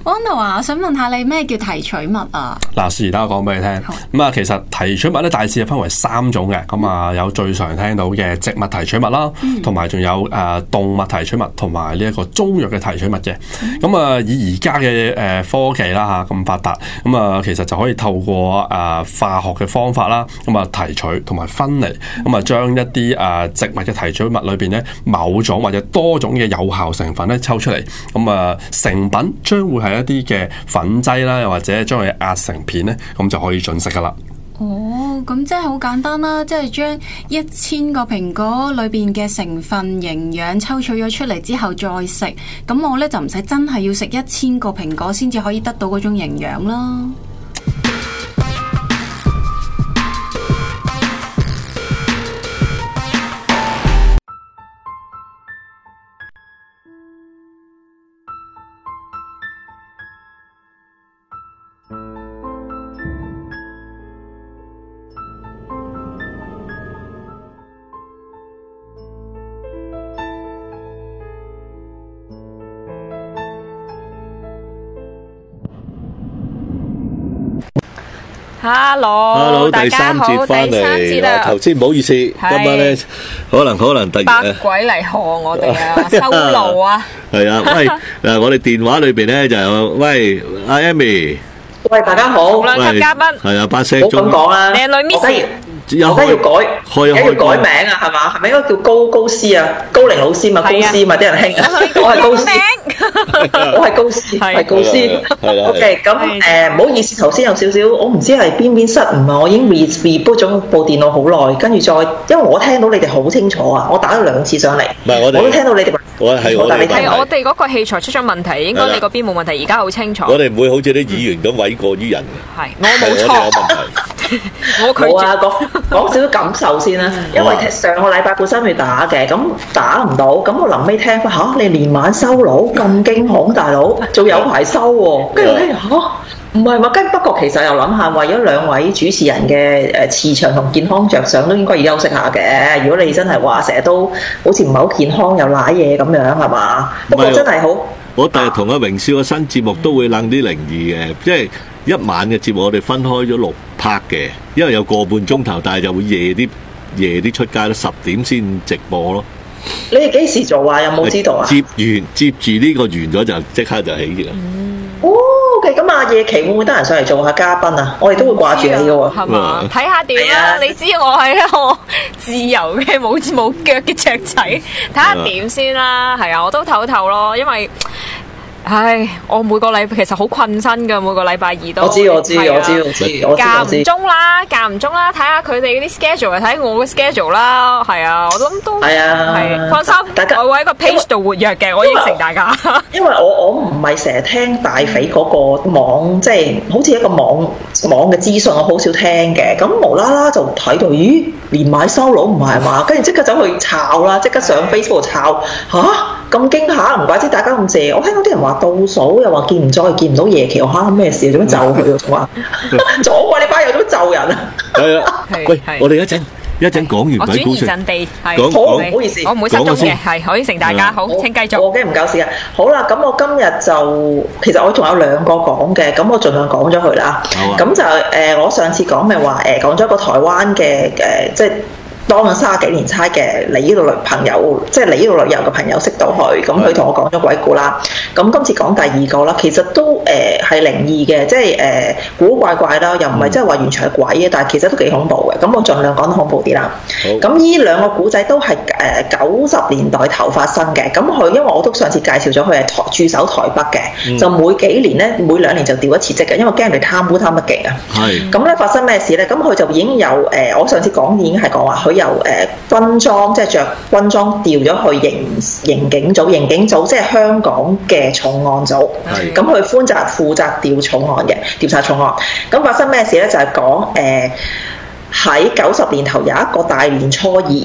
安諾啊，我想問下你咩叫提取物啊？ 嗱，試而家我講俾你聽。咁啊，其實提取物咧大致係分為3種嘅。咁啊，有最常聽到嘅植物提取物啦，同埋仲有動物提取物，同埋呢一個中藥嘅提取物嘅。咁啊，以而家嘅科技啦嚇咁發達，咁啊其實就可以透過化學嘅方法啦，咁啊提取同埋分離，咁啊將一啲植物嘅提取物裏邊咧某種或者多種嘅有效成分咧抽出嚟，咁啊成品將會係一啲嘅粉劑啦，又或者將佢壓成片咧，咁就可以進食噶啦。 哦，咁即係好簡單啦，即係將1000個蘋果裏邊嘅成分營養抽取咗出嚟之後再食，咁我呢就唔使真係要食1000個蘋果先至可以得到嗰種營養啦。 Hello， 大家好，第三節啦。頭先唔好意思，今晚咧可能突然百鬼嚟賀我哋啊，修路啊。 係啊，喂，我哋電話裏邊咧就有喂阿 Amy， 喂大家好， 兩級嘉賓， 係啊，把聲唔好咁講啦， 靚女 Miss。 而家要改名啊，係嘛？係咪應該叫高斯啊？高齡老師嘛，高斯嘛，啲人興。我係高斯，我係高斯，係高斯。OK， 咁唔好意思，頭先有少少，我唔知係邊失誤啊！我已經 reboot 咗部電腦好耐，跟住再，因為我聽到你哋好清楚啊，我打咗2次上嚟，我都聽到你哋。 係我哋嗰個器材出咗問題，應該你嗰邊冇問題，而家好清楚。 我哋唔會好似啲議員咁諉過於人嘅。 係，我冇錯。我拒絕。 講少少感受先啦，因為上個禮拜本身要打嘅，咁打唔到，咁我臨尾聽翻嚇，你連晚收爐咁驚恐，大佬仲有排收喎，跟住咧嚇，唔係嘛？不過其實又諗下，為咗2位主持人嘅磁場同健康着想，都應該要休息下嘅。如果你真係話成日都好似唔係好健康又瀨嘢咁樣，係嘛？不過真係好。 我第日同阿榮少嘅新節目都會諗啲靈異嘅，即係一晚嘅節目我哋分開咗6 part 嘅，因為有個半鐘頭，但係就會夜啲出街咯，10點先直播咯。 你哋幾時做啊？有冇知道啊？ 接住呢個完咗就即刻就起嘅。 哦 ，OK， 咁啊，夜期會唔會得閒上嚟做下嘉賓啊？我哋都會掛住你嘅喎。 係嘛？睇下點啦，你知我係一個自由嘅冇腳嘅雀仔，睇下點先啦。係啊，我都唞唞咯，因為。唉，我每個禮拜其實好困身㗎，每個禮拜2都。我知， 間唔中啦，睇下佢哋嗰啲 schedule， 睇下我嘅 schedule 啦。係啊，我諗都係放心。我會喺個 page 度活躍嘅，我應承大家。 因為我唔係成日聽大肥嗰個網，即係好似一個網嘅資訊，我好少聽嘅。咁無啦啦就睇到，咦，連買收佬唔係嘛？跟住即刻走去抄啦，即刻上 Facebook 抄嚇。咁驚嚇，唔怪之大家咁謝。我聽到啲人話倒數，又話見唔到夜期，我嚇咩事？做咩咒佢啊？仲話左過你班友都咒人啊！ 係啊，喂，我哋一陣講完鬼故事， 我轉移陣地， 好唔好意思， 我唔會失蹤嘅，係可以承大家好，請繼續。 我驚唔夠時間。好啦，咁我今日就其實我仲有2個講嘅，咁我盡量講咗佢啦。咁就我上次講咪話講咗一個台灣嘅即係。當咗30幾年差嘅嚟呢度朋友，即係嚟呢度旅遊嘅朋友識到佢，咁佢同我講咗鬼故啦。咁今次講第2個啦，其實都係靈異嘅，即係古怪怪啦，又唔係即係話完全係鬼嘅，但係其實都幾恐怖嘅。咁我盡量講得恐怖啲啦。咁呢2個古仔都係90年代頭發生嘅。咁佢因為我都上次介紹咗佢係駐守台北嘅，就每幾年咧每2年就調一次職嘅，因為驚人哋貪污貪得勁啊。咁咧發生咩事咧？咁佢就已經有我上次講已經係講話佢。由軍裝即係着軍裝調咗去刑警組，即係香港嘅重案組。咁佢負責調重案嘅，調查重案。咁發生咩事咧？就係講喺90年頭有一個大年初2，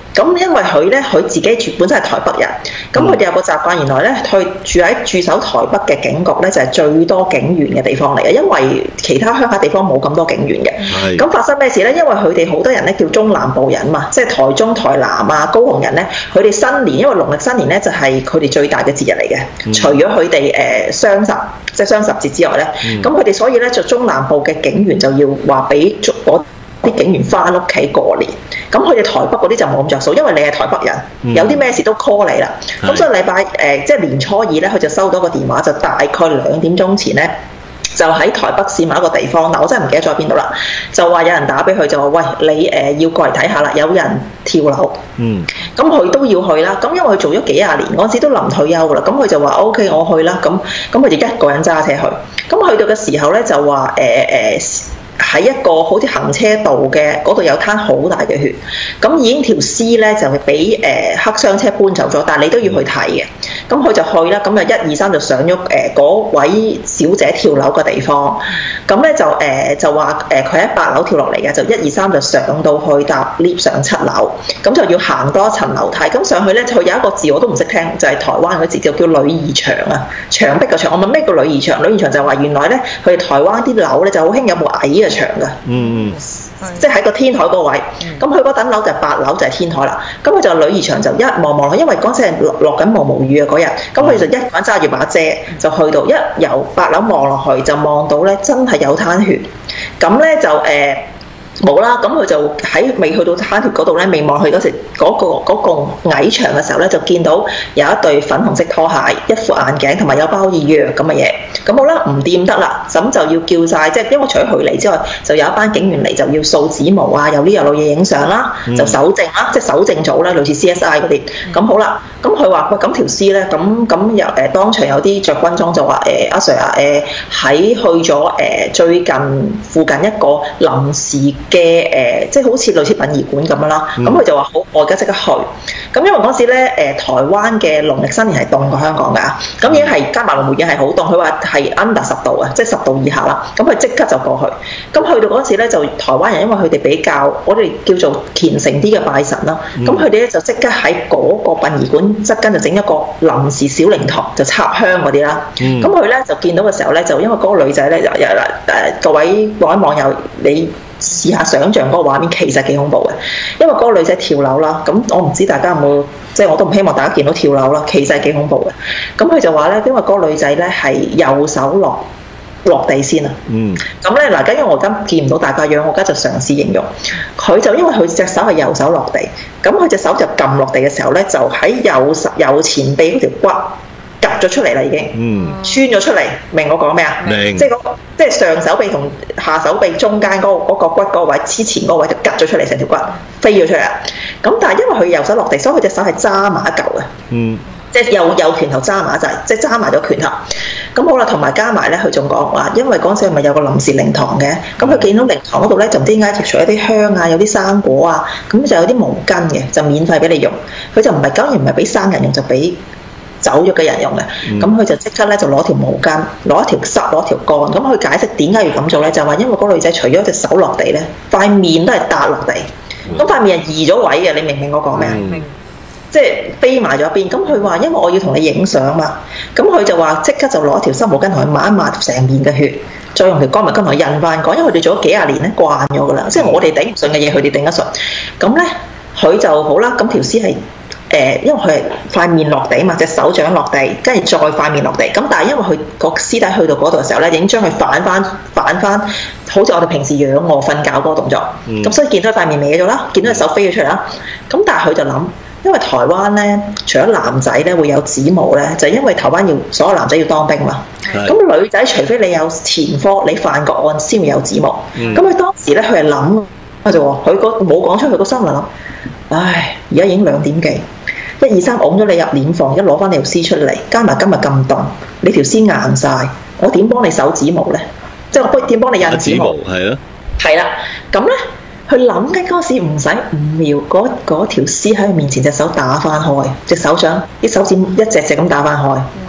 咁因為佢自己本身係台北人，咁佢哋有個習慣，原來咧佢駐守台北嘅警局咧就係最多警員嘅地方嚟嘅，因為其他鄉下地方冇咁多警員嘅。咁發生咩事咧？因為佢哋好多人咧叫中南部人嘛，即係台中、台南啊、高雄人咧，佢哋新年因為農曆新年咧就係佢哋最大嘅節日嚟嘅，除咗佢哋雙十即係雙十節之外咧，咁佢哋所以咧就中南部嘅警員就要話俾啲警員翻屋企過年，咁佢哋台北嗰啲就冇咁着數，因為你係台北人，有啲咩事都 call 你啦。咁所以禮拜即係年初二咧，佢就收到個電話，就大概2點鐘前咧，就喺台北市某一個地方，嗱我真係唔記得咗邊度啦，就話有人打俾佢，就話喂，你要過嚟睇下啦，有人跳樓。咁佢都要去啦。咁因為佢做咗幾廿年，嗰陣時都臨退休噶啦，咁佢就話 OK 我去啦。咁佢就一個人揸車去。咁去到嘅時候咧就話喺一個好似行車道嘅嗰度有灘好大嘅血，咁已經條屍咧就係俾黑箱車搬走咗，但係你都要去睇嘅。咁佢就去啦，咁就1、2、3就上咗嗰位小姐跳樓嘅地方。咁咧就話佢喺8樓跳落嚟嘅，就1、2、3就上到去搭 lift 上7樓，咁就要行多一層樓梯。咁上去咧，佢有一個字我都唔識聽，就係台灣嗰字就叫女兒牆啊，牆壁嘅牆。我問咩叫女兒牆？女兒牆就話原來咧，佢哋台灣啲樓咧就好興有部矮嘅牆㗎。即係喺個天台嗰個位，咁佢嗰等樓就8樓就係天台啦。咁佢就女兒牆就一望落去，因為嗰陣係落緊毛毛雨啊嗰日，咁佢就一個人揸住把遮就去到，一由8樓望落去就望到咧真係有灘血，咁咧就冇啦，咁佢就喺未去到灘血嗰度咧，未望去嗰時嗰個矮牆嘅時候咧，就見到有一對粉紅色拖鞋、一副眼鏡同埋有包好似藥咁嘅嘢。咁好啦，唔掂得啦，咁就要叫晒，即係因為除咗佢嚟之外，就有一班警員嚟就要掃指模啊，有呢有路嘢影相啦，就搜證啦，即係搜證組啦，類似 CSI 嗰啲。咁好啦，咁佢話喂，咁條屍咧，咁又當場有啲着軍裝就話阿 Sir 啊，喺去咗最近附近一個臨時嘅即係好似類似殯儀館咁樣啦。咁佢就話好，我而家即刻去。咁因為嗰時咧台灣嘅農曆新年係凍過香港㗎，咁已經係加埋農曆已經係好凍。佢話係 under 10度啊，即係10度以下啦。咁佢即刻就過去。咁去到嗰時咧，就台灣人因為佢哋比較我哋叫做虔誠啲嘅拜神啦。咁佢哋咧就即刻喺嗰個殯儀館側跟就整一個臨時小靈堂，就插香嗰啲啦。咁佢咧就見到嘅時候咧，就因為嗰個女仔咧各位網友你試下想像嗰個畫面，其實幾恐怖嘅。因為嗰個女仔跳樓啦，咁我唔知大家有冇，即係我都唔希望大家見到跳樓啦，其實係幾恐怖嘅。咁佢就話咧，因為嗰個女仔咧係右手落地先啊。咁咧嗱，因為我而家見唔到大家樣，我而家就嘗試形容。佢就因為佢隻手係右手落地，咁佢隻手就撳落地嘅時候咧，就喺右前臂嗰條骨夾咗出嚟啦，已經穿咗出嚟。明我講咩啊？明，即係上手臂同下手臂中間嗰個骨嗰個位，之前嗰個位就夾咗出嚟，成條骨飛咗出嚟啦。咁但係因為佢右手落地，所以佢隻手係揸埋一嚿嘅。即係右拳頭揸埋一齊，即係揸埋咗拳頭。咁好啦，同埋加埋咧，佢仲講話，因為嗰陣時咪有個臨時靈堂嘅，咁佢見到靈堂嗰度咧，就唔知點解除咗啲香啊，有啲生果啊，咁就有啲毛巾嘅，就免費俾你用。佢就唔係，假如唔係俾生人用，就俾走咗嘅人用嘅。咁佢就即刻咧就攞條毛巾，攞一條濕，攞條乾。咁佢解釋點解要咁做咧？就話因為嗰個女仔除咗隻手落地咧，塊面都係笪落地。咁塊面係移咗位嘅，你明唔明我講咩啊？明。即係飛埋咗一邊，咁佢話因為我要同你影相嘛，咁佢就話即刻就攞條濕毛巾同佢抹一抹成面嘅血，再用條乾毛巾同佢印翻講，因為佢哋做咗幾廿年咧，慣咗噶啦，即係我哋頂唔順嘅嘢，佢哋頂得順。咁咧佢就好啦，咁條屍係因為佢係塊面落地嘛，隻手掌落地，跟住再塊面落地。咁但係因為佢個屍體去到嗰度嘅時候咧，已經將佢反翻，好似我哋平時仰臥瞓覺嗰個動作。咁所以見到佢塊面歪咗啦，見到隻手飛咗出嚟啦。咁但係佢就諗。因為台灣咧，除咗男仔咧會有指模咧，就係因為台灣要所有男仔要當兵嘛。咁女仔除非你有前科，你犯個案先會有指模。咁佢當時咧，佢係諗，佢就話佢冇講出佢個心嚟諗。唉，而家已經2點幾，1、2、3㧬咗你入殮房，一攞翻你條屍出嚟，加埋今日咁凍，你條屍硬晒，我點幫你搜指模咧？即係我點幫你印指模？係啊，係啦，咁咧。佢諗緊嗰時唔使5秒，嗰條屍喺佢面前，隻手打翻開，隻手掌啲手指一隻隻咁打翻開。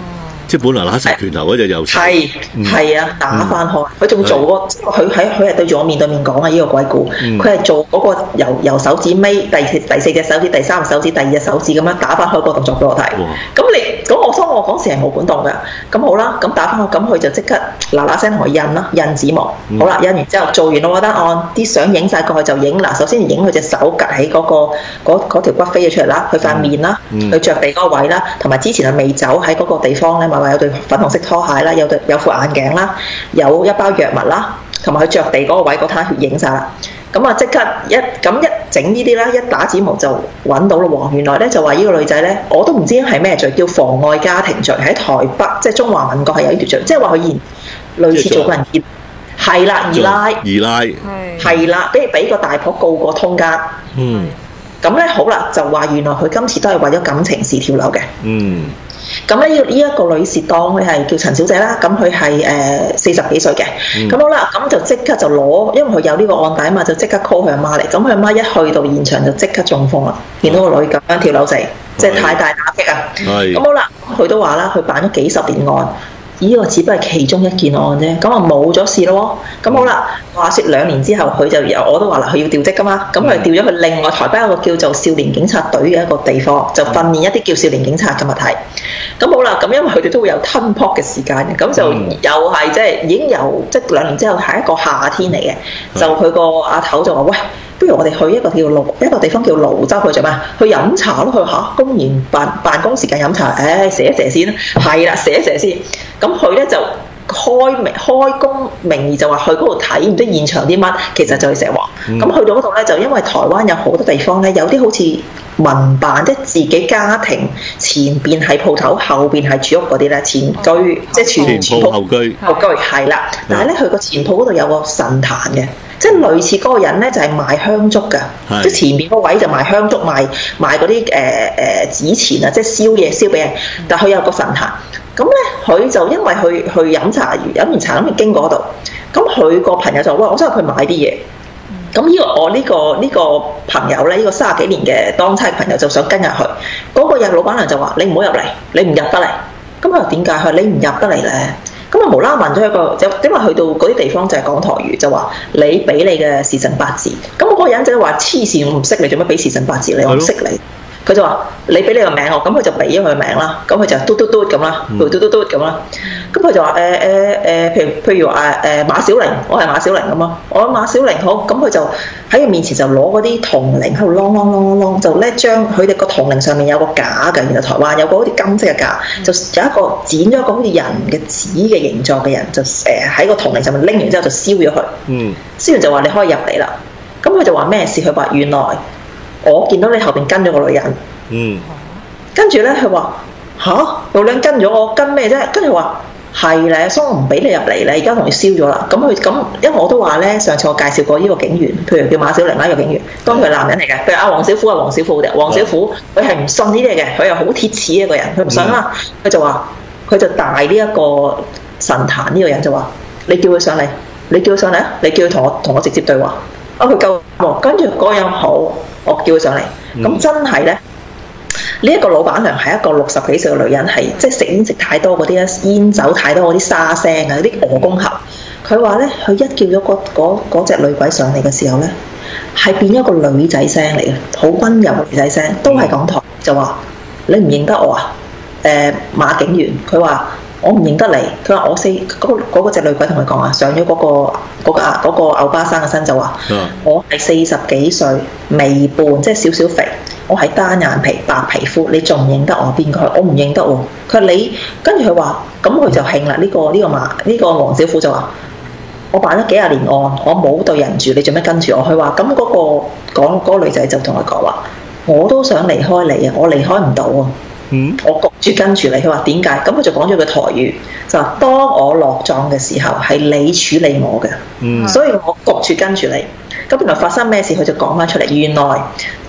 即係本來拿實拳頭嗰隻右手。 係啊，打翻開。佢仲做過，佢係對住我面對面講啊！呢個鬼故，佢係做嗰個由手指尾第4隻手指、第3隻手指、第2隻手指咁樣打翻開個動作俾我睇。咁我嗰時係冇管動㗎。咁好啦，咁打翻開，咁佢就即刻嗱聲同佢印啦，印指模。好啦，印完之後做完我單案，啲相影晒過去就影嗱。首先影佢隻手趌喺嗰條骨飛咗出嚟啦，佢塊面啦，佢着地嗰個位啦，同埋之前係未走喺嗰個地方咧，咪話有對粉紅色拖鞋啦，有副眼鏡啦，有一包藥物啦，同埋佢着地嗰個位嗰灘血影晒啦。咁啊即刻一整呢啲啦，一打指模就揾到咯喎。原來咧就話呢個女仔咧，我都唔知係咩罪，叫妨礙家庭罪，喺台北即係中華民國係有呢條罪，即係話佢類似做過人結，係啦，二奶係啦，俾個大婆告過通姦。咁咧好啦，就話原來佢今次都係為咗感情事跳樓嘅。咁咧呢一個女士當佢係叫陳小姐啦，咁佢係40幾歲嘅。咁好啦，咁就即刻就攞，因為佢有呢個案底啊嘛，就即刻 call 佢阿媽嚟。咁佢阿媽一去到現場就即刻中風啦，見到個女咁樣跳樓死，即係太大打擊啊。咁好啦，佢都話啦，佢辦咗幾十年案。呢個只不過係其中一件案啫，咁啊冇咗事咯。咁好啦，話説2年之後，佢就我都話啦，佢要調職噶嘛，咁佢調咗去另外台北一個叫做少年警察隊嘅一個地方，就訓練一啲叫少年警察嘅物體。咁好啦，咁因為佢哋都會有吞泡嘅時間嘅，咁就又係即係已經由即係2年之後係一個夏天嚟嘅，就佢個阿頭就話喂，不如我哋去一個地方叫蘆洲去做咩？去飲茶咯，去公然辦公時間飲茶，寫一寫先啦，係啦，寫一寫先。咁佢咧就開公名義就話去嗰度睇唔知現場啲乜，其實就係石華。咁去到嗰度咧，就因為台灣有好多地方咧，有啲好似民辦，即係自己家庭前邊係鋪頭，後邊係住屋嗰啲咧，前居即係前鋪後居係啦。但係咧，佢個前鋪嗰度有個神壇嘅。即係類似嗰個人咧，就係賣香燭㗎，即係前面嗰位就賣香燭、賣嗰啲紙錢啊，即係燒嘢燒俾人。但係佢有個神壇，咁咧佢就因為去飲茶，飲完茶咁就經過嗰度，咁佢個朋友就話：我想入去買啲嘢。咁我呢個朋友咧，呢個30幾年嘅當差朋友就想跟入去。嗰個老闆娘就話：你唔好入嚟，你唔入得嚟。咁佢話點解？佢話你唔入得嚟咧。咁啊無啦啦問咗一個，因為去到嗰啲地方就係講台語，就話你俾你嘅時辰八字。咁嗰個人就話：黐線，我唔識你，做乜俾時辰八字你？我唔識你。佢就話：你俾你個名我，咁佢就俾咗佢個名啦。咁佢就嘟嘟嘟咁啦，嘟嘟嘟咁啦。咁佢就話譬如話馬小玲，我係馬小玲咁咯。我馬小玲好，咁佢就喺佢面前就攞嗰啲銅鈴喺度啷，就咧將佢哋個銅鈴上面有個架嘅，然後台灣有個好似金色嘅架，就有一個剪咗一個好似人嘅紙嘅形狀嘅人，就喺個銅鈴上面拎完之後就燒咗佢。燒完就話你可以入嚟啦。咁佢就話咩事？佢話原來我見到你後邊跟咗個女人。跟住咧，佢話女人跟咗我，跟咩啫？跟住話係咧，所以我唔俾你入嚟咧，而家同佢燒咗啦。咁因為我都話咧，上次我介紹過呢個警員，譬如叫馬小玲啦，呢個警員，當佢係男人嚟嘅。譬如阿黃小虎係黃小虎嘅，黃小虎佢係唔信呢啲嘢嘅，佢又好鐵齒一個人，佢唔信啦。佢就話，佢就帶呢一個神壇呢個人就話：你叫佢上嚟，你叫佢上嚟啊！你叫佢同我直接對話。佢夠喎，跟住嗰個人好，我叫佢上嚟。咁真係咧。呢一個老闆娘係一個60幾歲嘅女人，係即係食煙食太多嗰啲咧，煙酒太多嗰啲沙聲啊，嗰啲鵝公喉。佢話咧，佢一叫咗嗰隻女鬼上嚟嘅時候咧，係變咗個女仔聲嚟嘅，好溫柔嘅女仔聲，都係講台就話：你唔認得我啊？馬警員，佢話我唔認得你。佢話我嗰隻女鬼同佢講啊，上咗嗰個牛巴生嘅身就話：我係40幾歲，微胖，即係少少肥。我係單眼皮白皮膚，你仲唔認得我邊個？我唔認得喎。佢話你，跟住佢話，咁佢就興啦。呢個黃小虎就話：我辦咗幾廿年案，我冇對人住，你做咩跟住我？佢話：咁嗰個女仔就同佢講話：我都想離開你啊，我離開唔到啊。我焗住跟住你。佢話點解？咁佢就講咗個台語，就話：當我落葬嘅時候，係你處理我嘅，所以我焗住跟住你。咁原來發生咩事？佢就講翻出嚟。原來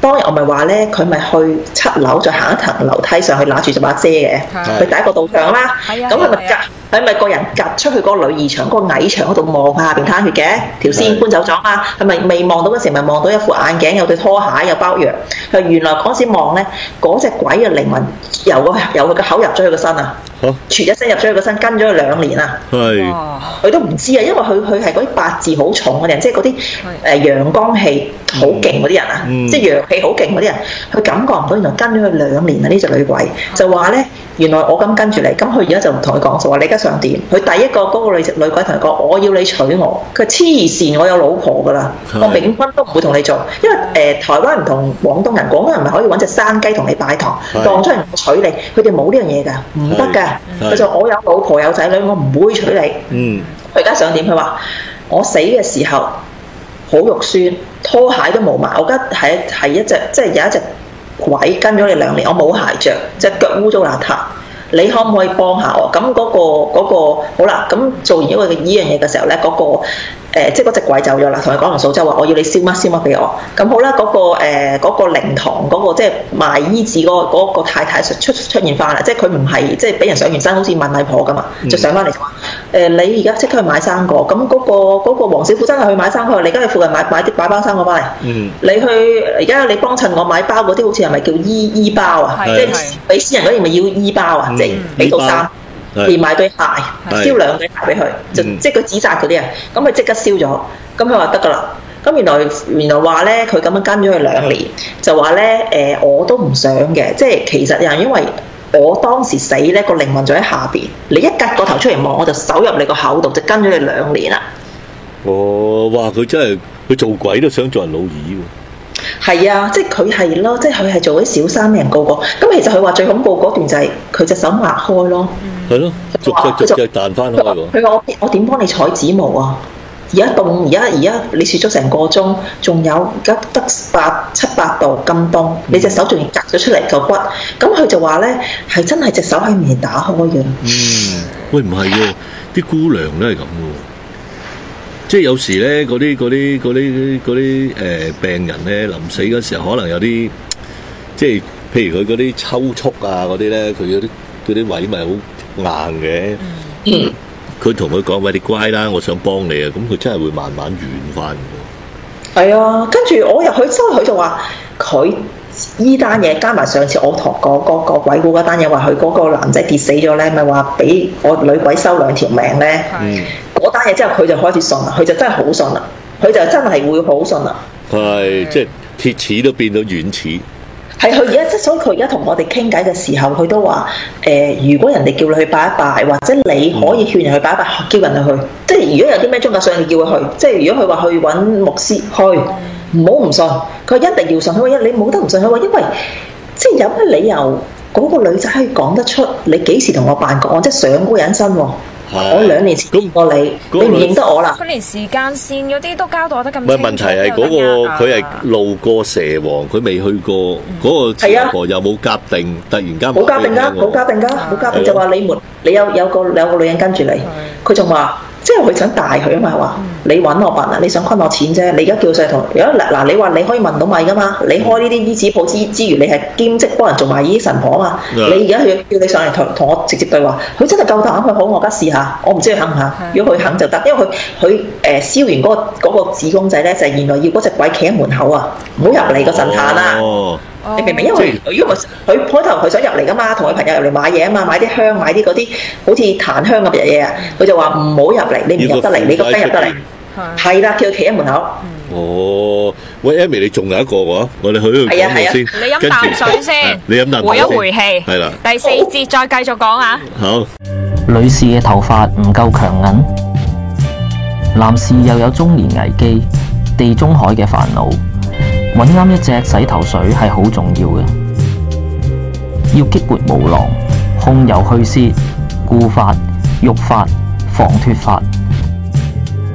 當日我咪話咧，佢咪去7樓再行一層樓梯上去，拿住把遮嘅，佢第一個到場啦。咁佢咪個人趌出去嗰個女兒牆嗰個矮牆嗰度望下邊攤血嘅，條屍搬走咗嘛？係咪未望到嗰時咪望到一副眼鏡，有對拖鞋，有包藥？佢原來嗰時望咧，嗰隻鬼嘅靈魂由佢個口入咗佢個身啊！傳一聲入咗佢個身，跟咗佢2年啊！佢都唔知啊，因為佢係嗰啲八字好重嘅人，即係嗰啲陽光氣好勁嗰啲人啊，即係陽氣好勁嗰啲人，佢感覺唔到，原來跟咗佢2年啊！呢隻女鬼就話咧，原來我咁跟住你，咁佢而家就同佢講就話你而家想點？佢第一個嗰個女鬼同佢講，我要你娶我。佢黐線，我有老婆㗎啦，我冥婚都唔會同你做，因為台灣唔同廣東人，廣東人咪可以揾隻生雞同你拜堂，當出嚟娶你，佢哋冇呢樣嘢㗎，唔得㗎。佢就我有老婆有仔女，我唔會娶你。佢而家想點？佢話我死嘅時候好肉酸，拖鞋都冇埋。我而家係一隻即係有一隻鬼跟咗你2年，我冇鞋着，隻腳污糟邋遢。你可唔可以幫下我？咁嗰個好啦，咁做完呢樣嘢嘅時候咧，即係嗰隻鬼走咗啦，同佢講完數之後話我要你燒乜俾我。咁好啦，嗰個靈堂嗰個即係賣衣紙嗰個太太出現翻啦，即係佢唔係即係俾人上完身好似問米婆咁嘛，就上翻嚟話你而家即刻去買生果。咁嗰個黃小虎真係去買生果，你而家去附近買包生果翻嚟。你去而家你幫襯我買包嗰啲好似係咪叫衣包啊？即係俾私人嗰啲咪要衣包啊？即係俾到衫。連埋對鞋，燒2對鞋俾佢，即係佢指責嗰啲啊，咁佢即刻燒咗，咁佢話得㗎啦。咁原來話咧，佢咁樣跟咗佢2年，就話咧我都唔想嘅，即係其實又因為我當時死咧個靈魂就喺下邊，你一趌個頭出嚟望，我就手入你個口度，就跟咗你2年啦。 哦，哇！佢真係佢做鬼都想做人老二喎。 係啊，即係佢係咯，即係佢係做啲小三人個個。咁其實佢話最恐怖嗰段就係佢隻手擘開咯。係咯，逐隻彈翻開喎。佢話我點幫你採指毛啊？而家凍，而家你雪咗成個鐘，仲有而家得7、8度咁凍，你隻手仲要夾咗出嚟嚿骨。咁佢就話咧係真係隻手喺面前打開嘅。 喂，唔係喎，啲姑娘都係咁喎。即係有時咧，嗰啲病人咧，臨死嗰時候可能有啲，即係譬如佢嗰啲抽搐啊嗰啲咧，佢嗰啲位咪好硬嘅。佢同佢講：喂，你乖啦，我想幫你啊！咁佢真係會慢慢軟翻嘅。係啊，跟住我入去之後，佢就話佢依單嘢加埋上次我同嗰個鬼故嗰單嘢，話佢嗰個男仔跌死咗咧，咪話俾我女鬼收2條命咧。嗰單嘢之後，佢就開始信啦，佢就真係好信啦，佢就真係會好信啦。 係，即係鐵齒都變到軟齒。 係佢而家，所以佢而家同我哋傾偈嘅時候，佢都話如果人哋叫你去拜一拜，或者你可以勸人去拜一拜，叫人去。即係如果有啲咩宗教上，你叫佢去。即係如果佢話去揾牧師去，唔好唔信。佢一定要信。佢話你冇得唔信。佢話因為即係有乜理由嗰個女仔可以講得出你幾時同我辦過案，即係上嗰個人身喎。我2年前見過你，你唔認得我啦。 佢連時間線嗰啲都交代得咁清楚。 唔係問題係嗰個佢係路過蛇王，佢未去過嗰個蛇婆又冇夾定，突然間冇夾定㗎，冇夾定㗎，冇夾定就話你有個女人跟住你，佢仲話。即係佢想帶佢啊嘛，話你揾我笨啊，你想昆我錢啫。你而家叫晒同，如果嗱你話你可以問到米噶嘛？你開呢啲醫紙鋪之餘，你係兼職幫人做埋醫神婆啊嘛？你而家叫你上嚟同我直接對話，佢真係夠膽去好，我而家試下，我唔知佢肯唔肯。如果佢肯就得，因為佢燒完嗰個紙公仔咧，就係原來要嗰隻鬼企喺門口啊，唔好入嚟個神壇啊！你明唔明？因為佢開頭佢想入嚟噶嘛，同佢朋友入嚟買嘢啊嘛，買啲香，買啲嗰啲好似檀香咁嘅嘢啊，佢就話唔好入嚟，你唔入得嚟，你個雞入得嚟，係啦，叫佢企喺門口。 哦，喂 Amy， 你仲有一個喎，我哋去嗰度講先。 你飲啖水先， 你飲啖水， 回一回氣。係啦，第4節再繼續講啊。 好。 女士嘅頭髮唔夠強韌，男士又有中年危機，地中海嘅煩惱。揾啱一隻洗頭水係好重要嘅，要激活毛囊、控油去屑、固髮、育髮、防脫髮。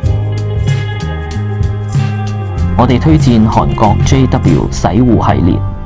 我哋推薦韓國 JW 洗護系列。